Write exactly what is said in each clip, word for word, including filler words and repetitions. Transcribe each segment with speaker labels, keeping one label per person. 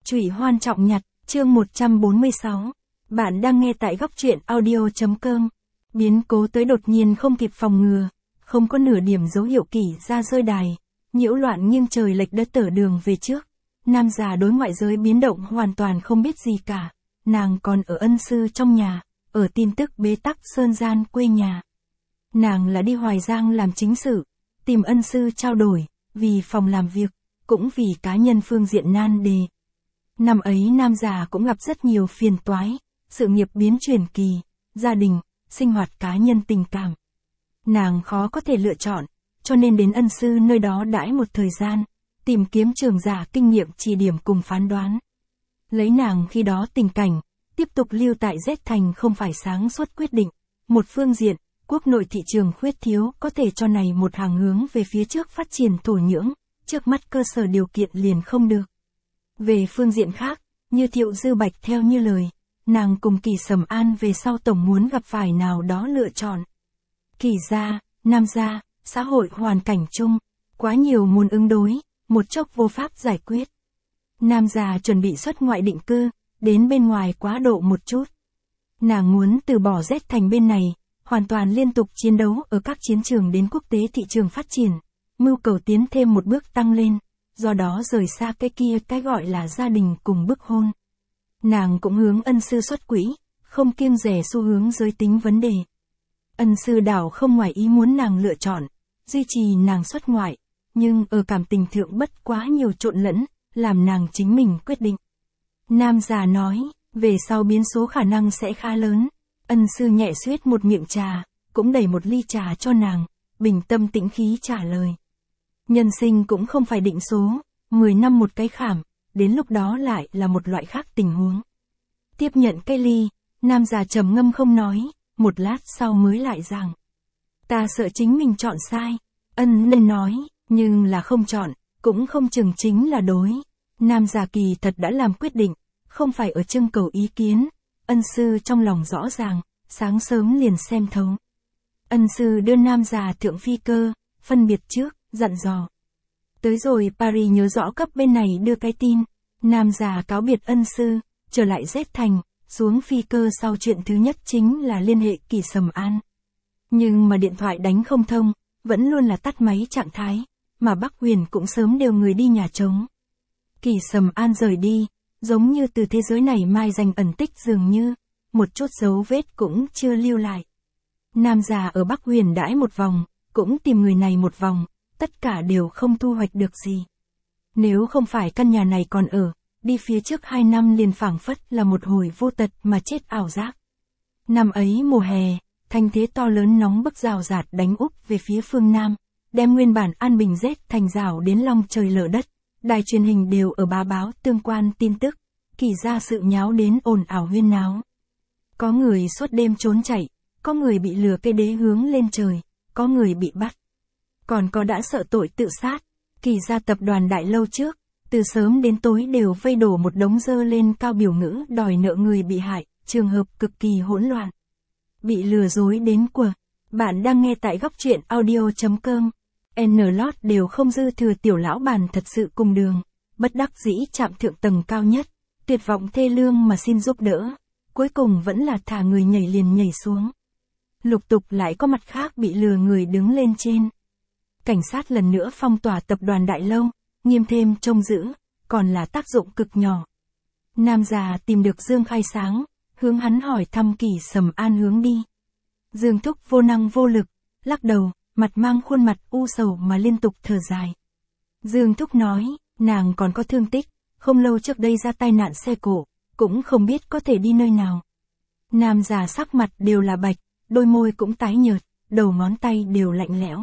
Speaker 1: Trụy Hoan Trọng Nhặt, chương một trăm bốn mươi sáu. Bạn đang nghe tại góc truyện audio.com. Biến cố tới đột nhiên không kịp phòng ngừa, không có nửa điểm dấu hiệu Kỷ Gia rơi đài, nhiễu loạn nghiêng trời lệch đất tở đường về trước. Nam già đối ngoại giới biến động hoàn toàn không biết gì cả, nàng còn ở ân sư trong nhà, ở tin tức bế tắc sơn gian quê nhà. Nàng là đi Hoài Giang làm chính sự, tìm ân sư trao đổi, vì phòng làm việc, cũng vì cá nhân phương diện nan đề. Năm ấy nam già cũng gặp rất nhiều phiền toái, sự nghiệp biến chuyển kỳ, gia đình, sinh hoạt cá nhân tình cảm. Nàng khó có thể lựa chọn, cho nên đến ân sư nơi đó đãi một thời gian, tìm kiếm trường giả kinh nghiệm chỉ điểm cùng phán đoán. Lấy nàng khi đó tình cảnh, tiếp tục lưu tại Z Thành không phải sáng suốt quyết định. Một phương diện, quốc nội thị trường khuyết thiếu có thể cho này một hàng hướng về phía trước phát triển thổ nhưỡng, trước mắt cơ sở điều kiện liền không được. Về phương diện khác, như Thiệu Dư Bạch theo như lời, nàng cùng Kỷ Sầm An về sau tổng muốn gặp phải nào đó lựa chọn. Kỷ gia, Nam gia, xã hội hoàn cảnh chung, quá nhiều muốn ứng đối, một chốc vô pháp giải quyết. Nam già chuẩn bị xuất ngoại định cư, đến bên ngoài quá độ một chút. Nàng muốn từ bỏ Z Thành bên này, hoàn toàn liên tục chiến đấu ở các chiến trường đến quốc tế thị trường phát triển, mưu cầu tiến thêm một bước tăng lên, do đó rời xa cái kia cái gọi là gia đình cùng bức hôn. Nàng cũng hướng ân sư xuất quỹ, không kiêng dè xu hướng giới tính vấn đề. Ân sư đảo không ngoài ý muốn nàng lựa chọn, duy trì nàng xuất ngoại, nhưng ở cảm tình thượng bất quá nhiều trộn lẫn, làm nàng chính mình quyết định. Nam già nói, về sau biến số khả năng sẽ khá lớn. Ân sư nhẹ suýt một miệng trà, cũng đẩy một ly trà cho nàng, bình tâm tĩnh khí trả lời. Nhân sinh cũng không phải định số, mười năm một cái khảm, đến lúc đó lại là một loại khác tình huống. Tiếp nhận cái ly, nam già trầm ngâm không nói, một lát sau mới lại rằng. Ta sợ chính mình chọn sai. Ân nên nói, nhưng là không chọn, cũng không chừng chính là đối. Nam già kỳ thật đã làm quyết định, không phải ở trưng cầu ý kiến. Ân sư trong lòng rõ ràng, sáng sớm liền xem thấu. Ân sư đưa nam già thượng phi cơ, phân biệt trước, dặn dò. Tới rồi Paris nhớ rõ cấp bên này đưa cái tin. Nam già cáo biệt ân sư, trở lại Z Thành, xuống phi cơ sau chuyện thứ nhất chính là liên hệ Kỷ Sầm An. Nhưng mà điện thoại đánh không thông, vẫn luôn là tắt máy trạng thái, mà Bắc Huyền cũng sớm đều người đi nhà trống. Kỷ Sầm An rời đi, giống như từ thế giới này mai danh ẩn tích dường như, một chút dấu vết cũng chưa lưu lại. Nam già ở Bắc Huyền đãi một vòng, cũng tìm người này một vòng, tất cả đều không thu hoạch được gì. Nếu không phải căn nhà này còn ở, đi phía trước hai năm liền phảng phất là một hồi vô tật mà chết ảo giác. Năm ấy mùa hè, thanh thế to lớn nóng bức rào rạt đánh úp về phía phương Nam, đem nguyên bản an bình Z Thành rào đến long trời lở đất. Đài truyền hình đều ở bá báo tương quan tin tức, Kỷ gia sự nháo đến ồn ào huyên náo. Có người suốt đêm trốn chạy, có người bị lừa cây đế hướng lên trời, có người bị bắt. Còn có đã sợ tội tự sát, Kỷ gia tập đoàn đại lâu trước, từ sớm đến tối đều vây đổ một đống dơ lên cao biểu ngữ đòi nợ người bị hại, trường hợp cực kỳ hỗn loạn. Bị lừa dối đến quờ. Bạn đang nghe tại góc truyện audio.com. N-Lót đều không dư thừa tiểu lão bàn thật sự cùng đường, bất đắc dĩ chạm thượng tầng cao nhất, tuyệt vọng thê lương mà xin giúp đỡ, cuối cùng vẫn là thả người nhảy liền nhảy xuống. Lục tục lại có mặt khác bị lừa người đứng lên trên. Cảnh sát lần nữa phong tỏa tập đoàn đại lâu, nghiêm thêm trông giữ, còn là tác dụng cực nhỏ. Nam già tìm được Dương Khai Sáng, hướng hắn hỏi thăm Kỷ Sầm An hướng đi. Dương Thúc vô năng vô lực, lắc đầu, mặt mang khuôn mặt u sầu mà liên tục thở dài. Dương Thúc nói, nàng còn có thương tích, không lâu trước đây ra tai nạn xe cộ, cũng không biết có thể đi nơi nào. Nam già sắc mặt đều là bạch, đôi môi cũng tái nhợt, đầu ngón tay đều lạnh lẽo.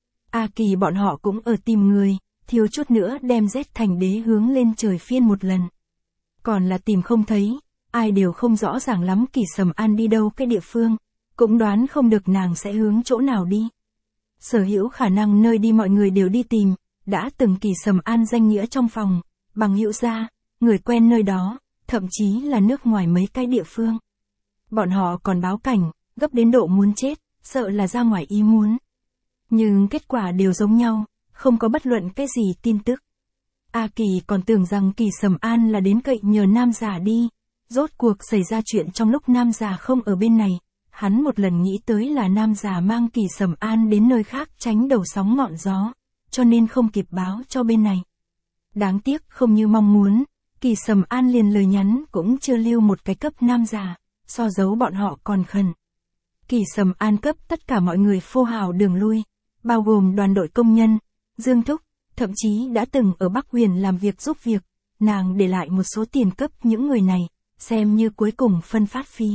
Speaker 1: A Kỳ bọn họ cũng ở tìm người, thiếu chút nữa đem Z Thành đế hướng lên trời phiên một lần. Còn là tìm không thấy, ai đều không rõ ràng lắm Kỷ Sầm An đi đâu cái địa phương, cũng đoán không được nàng sẽ hướng chỗ nào đi. Sở hữu khả năng nơi đi mọi người đều đi tìm, đã từng Kỷ Sầm An danh nghĩa trong phòng, bằng hữu gia, người quen nơi đó, thậm chí là nước ngoài mấy cái địa phương. Bọn họ còn báo cảnh, gấp đến độ muốn chết, sợ là ra ngoài ý muốn. Nhưng kết quả đều giống nhau, không có bất luận cái gì tin tức. A Kỳ còn tưởng rằng Kỳ Sầm An là đến cậy nhờ nam già đi. Rốt cuộc xảy ra chuyện trong lúc nam già không ở bên này. Hắn một lần nghĩ tới là nam già mang Kỳ Sầm An đến nơi khác tránh đầu sóng ngọn gió, cho nên không kịp báo cho bên này. Đáng tiếc không như mong muốn, Kỳ Sầm An liền lời nhắn cũng chưa lưu một cái cấp nam già, so dấu bọn họ còn khẩn. Kỳ Sầm An cấp tất cả mọi người phô hào đường lui, bao gồm đoàn đội công nhân, Dương Thúc, thậm chí đã từng ở Bắc Huyền làm việc giúp việc, nàng để lại một số tiền cấp những người này, xem như cuối cùng phân phát phí.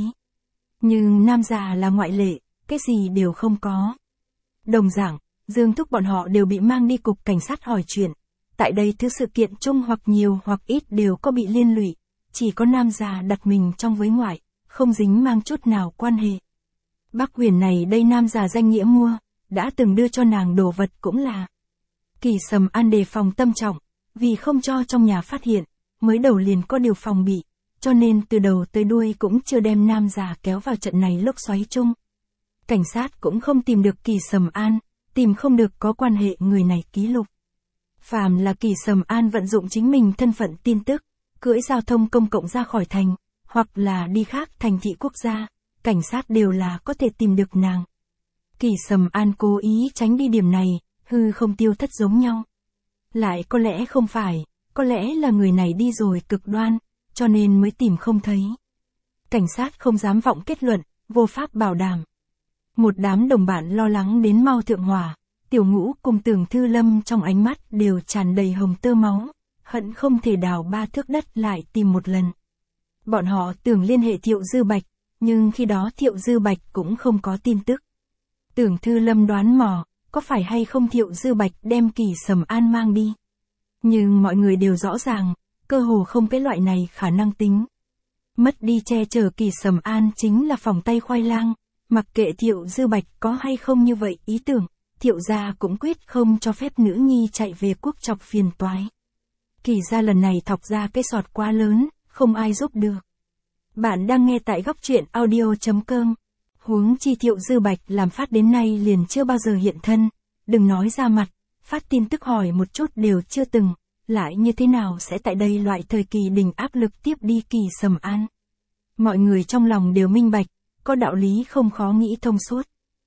Speaker 1: Nhưng nam già là ngoại lệ, cái gì đều không có. Đồng dạng, Dương Thúc bọn họ đều bị mang đi cục cảnh sát hỏi chuyện. Tại đây thứ sự kiện chung hoặc nhiều hoặc ít đều có bị liên lụy, chỉ có nam già đặt mình trong với ngoại, không dính mang chút nào quan hệ. Bắc Huyền này đây nam già danh nghĩa mua, đã từng đưa cho nàng đồ vật cũng là. Kỳ Sầm An đề phòng tâm trọng, vì không cho trong nhà phát hiện, mới đầu liền có điều phòng bị, cho nên từ đầu tới đuôi cũng chưa đem nam già kéo vào trận này lốc xoáy chung. Cảnh sát cũng không tìm được Kỳ Sầm An, tìm không được có quan hệ người này ký lục. Phàm là Kỳ Sầm An vận dụng chính mình thân phận tin tức, cưỡi giao thông công cộng ra khỏi thành, hoặc là đi khác thành thị quốc gia, cảnh sát đều là có thể tìm được nàng. Kỳ Sầm An cố ý tránh đi điểm này, hư không tiêu thất giống nhau. Lại có lẽ không phải, có lẽ là người này đi rồi cực đoan, cho nên mới tìm không thấy. Cảnh sát không dám vọng kết luận, vô pháp bảo đảm. Một đám đồng bạn lo lắng đến mau thượng hỏa, Tiểu Ngũ cùng Tưởng Thư Lâm trong ánh mắt đều tràn đầy hồng tơ máu, hận không thể đào ba thước đất lại tìm một lần. Bọn họ tưởng liên hệ Thiệu Dư Bạch, nhưng khi đó Thiệu Dư Bạch cũng không có tin tức. Tưởng Thư Lâm đoán mò, có phải hay không Thiệu Dư Bạch đem Kỳ Sầm An mang đi. Nhưng mọi người đều rõ ràng, cơ hồ không cái loại này khả năng tính. Mất đi che chở Kỳ Sầm An chính là phòng tay khoai lang, mặc kệ Thiệu Dư Bạch có hay không như vậy ý tưởng, Thiệu gia cũng quyết không cho phép nữ nhi chạy về quốc chọc phiền toái. Kỳ gia lần này thọc ra cái sọt quá lớn, không ai giúp được. Bạn đang nghe tại góc truyện audio chấm com. Huống chi Thiệu Dư Bạch làm phát đến nay liền chưa bao giờ hiện thân, đừng nói ra mặt, phát tin tức hỏi một chút đều chưa từng, lại như thế nào sẽ tại đây loại thời kỳ đình áp lực tiếp đi Kỳ Sầm An. Mọi người trong lòng đều minh bạch, có đạo lý không khó nghĩ thông suốt.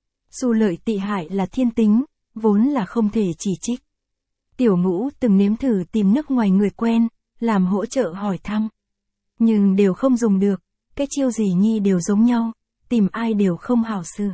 Speaker 1: Dù lợi tị hại là thiên tính, vốn là không thể chỉ trích. Tiểu Ngũ từng nếm thử tìm nước ngoài người quen, làm hỗ trợ hỏi thăm. Nhưng đều không dùng được, cái chiêu gì nhi đều giống nhau, tìm ai đều không hảo sự.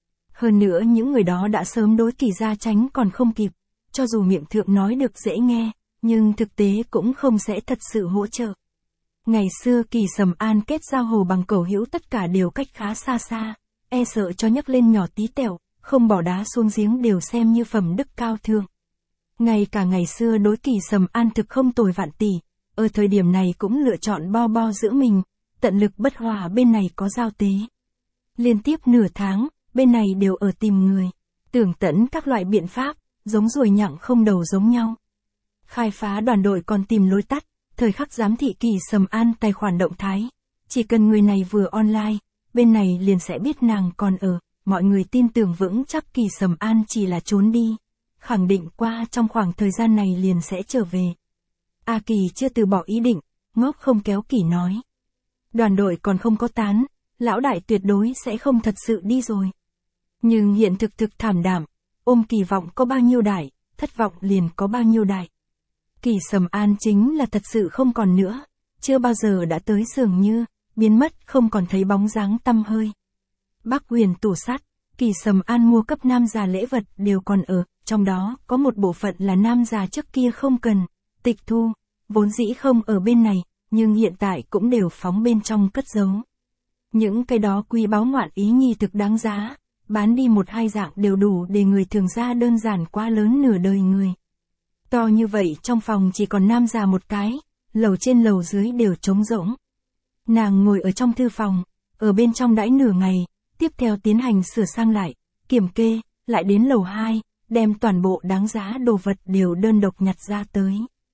Speaker 1: Hơn nữa những người đó đã sớm đối Kỳ gia tránh còn không kịp, cho dù miệng thượng nói được dễ nghe, nhưng thực tế cũng không sẽ thật sự hỗ trợ. Ngày xưa Kỳ Sầm An kết giao hồ bằng cẩu hữu tất cả đều cách khá xa xa, e sợ cho nhấc lên nhỏ tí tẹo, không bỏ đá xuống giếng đều xem như phẩm đức cao thượng. Ngay cả ngày xưa đối Kỳ Sầm An thực không tồi vạn tỷ, ở thời điểm này cũng lựa chọn bo bo giữ mình, tận lực bất hòa bên này có giao tế. Liên tiếp nửa tháng, bên này đều ở tìm người, tưởng tận các loại biện pháp, giống ruồi nhặng không đầu giống nhau. Khai phá đoàn đội còn tìm lối tắt, thời khắc giám thị Kỳ Sầm An tài khoản động thái. Chỉ cần người này vừa online, bên này liền sẽ biết nàng còn ở, mọi người tin tưởng vững chắc Kỳ Sầm An chỉ là trốn đi. Khẳng định qua trong khoảng thời gian này liền sẽ trở về. A Kỳ chưa từ bỏ ý định, ngốc không kéo Kỳ nói. Đoàn đội còn không có tán, lão đại tuyệt đối sẽ không thật sự đi rồi. Nhưng hiện thực thực thảm đảm, ôm kỳ vọng có bao nhiêu đại, thất vọng liền có bao nhiêu đại. Kỳ Sầm An chính là thật sự không còn nữa, chưa bao giờ đã tới dường như, biến mất không còn thấy bóng dáng tăm hơi. Bắc Huyền tủ sắt, Kỳ Sầm An mua cấp nam già lễ vật đều còn ở, trong đó có một bộ phận là nam già trước kia không cần, tịch thu, vốn dĩ không ở bên này, nhưng hiện tại cũng đều phóng bên trong cất giấu. Những cái đó quý báu ngoạn ý nhi thực đáng giá, bán đi một hai dạng đều đủ để người thường ra đơn giản quá lớn nửa đời người. To như vậy trong phòng chỉ còn nam già một cái, lầu trên lầu dưới đều trống rỗng. Nàng ngồi ở trong thư phòng, ở bên trong đãi nửa ngày, tiếp theo tiến hành sửa sang lại, kiểm kê, lại đến lầu hai, đem toàn bộ đáng giá đồ vật đều đơn độc nhặt ra tới.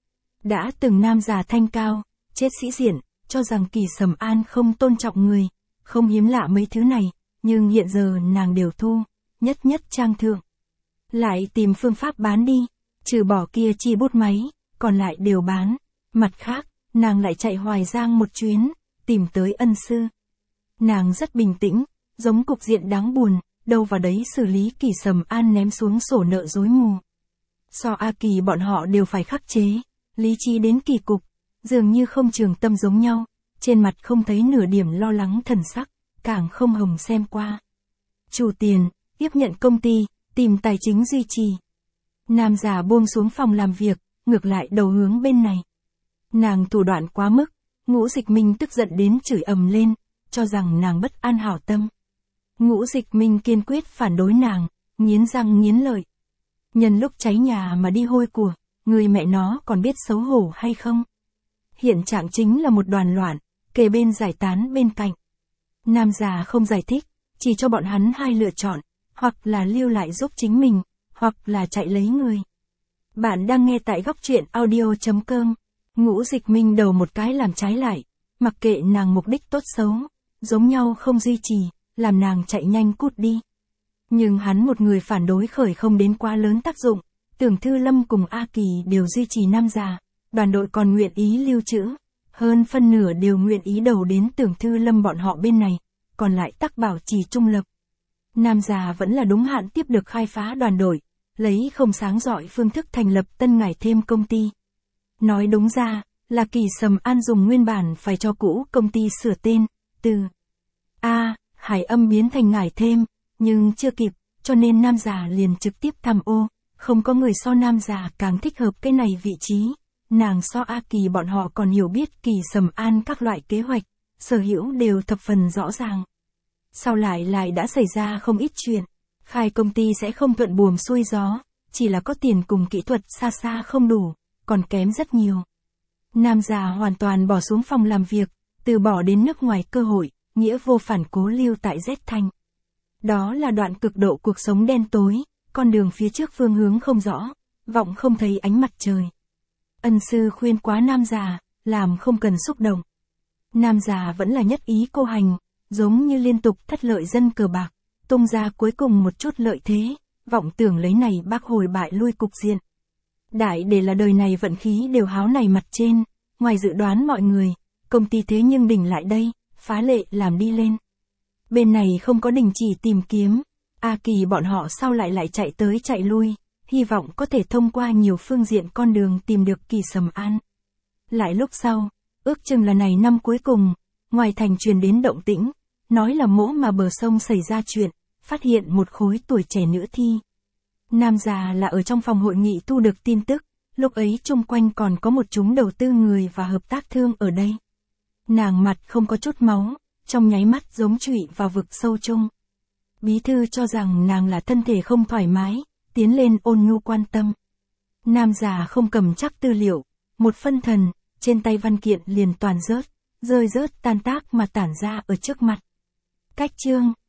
Speaker 1: Đã từng nam già thanh cao, chết sĩ diện, cho rằng Kỳ Sầm An không tôn trọng người, không hiếm lạ mấy thứ này, nhưng hiện giờ nàng đều thu, nhất nhất trang thượng. Lại tìm phương pháp bán đi, trừ bỏ kia chi bút máy, còn lại đều bán. Mặt khác, nàng lại chạy Hoài Giang một chuyến, tìm tới ân sư. Nàng rất bình tĩnh, giống cục diện đáng buồn, đâu vào đấy xử lý Kỳ Sầm An ném xuống sổ nợ rối mù. So A Kỳ bọn họ đều phải khắc chế, lý trí đến kỳ cục, dường như không trường tâm giống nhau, trên mặt không thấy nửa điểm lo lắng thần sắc, càng không hồng xem qua. Chủ tiền, tiếp nhận công ty, tìm tài chính duy trì. Nam già buông xuống phòng làm việc, ngược lại đầu hướng bên này. Nàng thủ đoạn quá mức, Ngũ Dịch Minh tức giận đến chửi ầm lên, cho rằng nàng bất an hảo tâm. Ngũ Dịch Minh kiên quyết phản đối nàng, nghiến răng nghiến lợi. Nhân lúc cháy nhà mà đi hôi của, người mẹ nó còn biết xấu hổ hay không? Hiện trạng chính là một đoàn loạn, kề bên giải tán bên cạnh. Nam già không giải thích, chỉ cho bọn hắn hai lựa chọn, hoặc là lưu lại giúp chính mình, hoặc là chạy lấy người. Bạn đang nghe tại góc truyện audio chấm com. Ngũ Dịch Minh đầu một cái làm trái lại, mặc kệ nàng mục đích tốt xấu, giống nhau không duy trì, làm nàng chạy nhanh cút đi. Nhưng hắn một người phản đối khởi không đến quá lớn tác dụng, Tưởng Thư Lâm cùng A Kỳ đều duy trì Nam già, đoàn đội còn nguyện ý lưu trữ, hơn phân nửa đều nguyện ý đầu đến Tưởng Thư Lâm bọn họ bên này, còn lại tắc bảo trì trung lập. Nam già vẫn là đúng hạn tiếp được khai phá đoàn đội, lấy không sáng rọi phương thức thành lập tân ngải thêm công ty. Nói đúng ra, là Kỳ Sầm An dùng nguyên bản phải cho cũ công ty sửa tên, từ A, Hải Âm biến thành ngải thêm, nhưng chưa kịp, cho nên Nam già liền trực tiếp tham ô, không có người so Nam già càng thích hợp cái này vị trí. Nàng so A Kỳ bọn họ còn hiểu biết Kỳ Sầm An các loại kế hoạch, sở hữu đều thập phần rõ ràng. Sau lại lại đã xảy ra không ít chuyện, khai công ty sẽ không thuận buồm xuôi gió, chỉ là có tiền cùng kỹ thuật xa xa không đủ, còn kém rất nhiều. Nam già hoàn toàn bỏ xuống phòng làm việc, từ bỏ đến nước ngoài cơ hội, nghĩa vô phản cố lưu tại Z Thanh. Đó là đoạn cực độ cuộc sống đen tối, con đường phía trước phương hướng không rõ, vọng không thấy ánh mặt trời. Ân sư khuyên quá Nam già, làm không cần xúc động. Nam già vẫn là nhất ý cô hành, giống như liên tục thất lợi dân cờ bạc, tung ra cuối cùng một chút lợi thế, vọng tưởng lấy này bác hồi bại lui cục diện. Đại để là đời này vận khí đều háo này mặt trên, ngoài dự đoán mọi người, công ty thế nhưng đỉnh lại đây, phá lệ làm đi lên. Bên này không có đình chỉ tìm kiếm, A Kỳ bọn họ sau lại lại chạy tới chạy lui, hy vọng có thể thông qua nhiều phương diện con đường tìm được Kỳ Sầm An. Lại lúc sau, ước chừng là này năm cuối cùng, ngoài thành truyền đến động tĩnh, nói là mỗ mà bờ sông xảy ra chuyện, phát hiện một khối tuổi trẻ nữ thi. Nam già là ở trong phòng hội nghị thu được tin tức, lúc ấy chung quanh còn có một chúng đầu tư người và hợp tác thương ở đây. Nàng mặt không có chút máu, trong nháy mắt giống trụy vào vực sâu chung. Bí thư cho rằng nàng là thân thể không thoải mái, tiến lên ôn nhu quan tâm. Nam già không cầm chắc tư liệu, một phân thần, trên tay văn kiện liền toàn rớt, rơi rớt tan tác mà tản ra ở trước mặt. Cách chương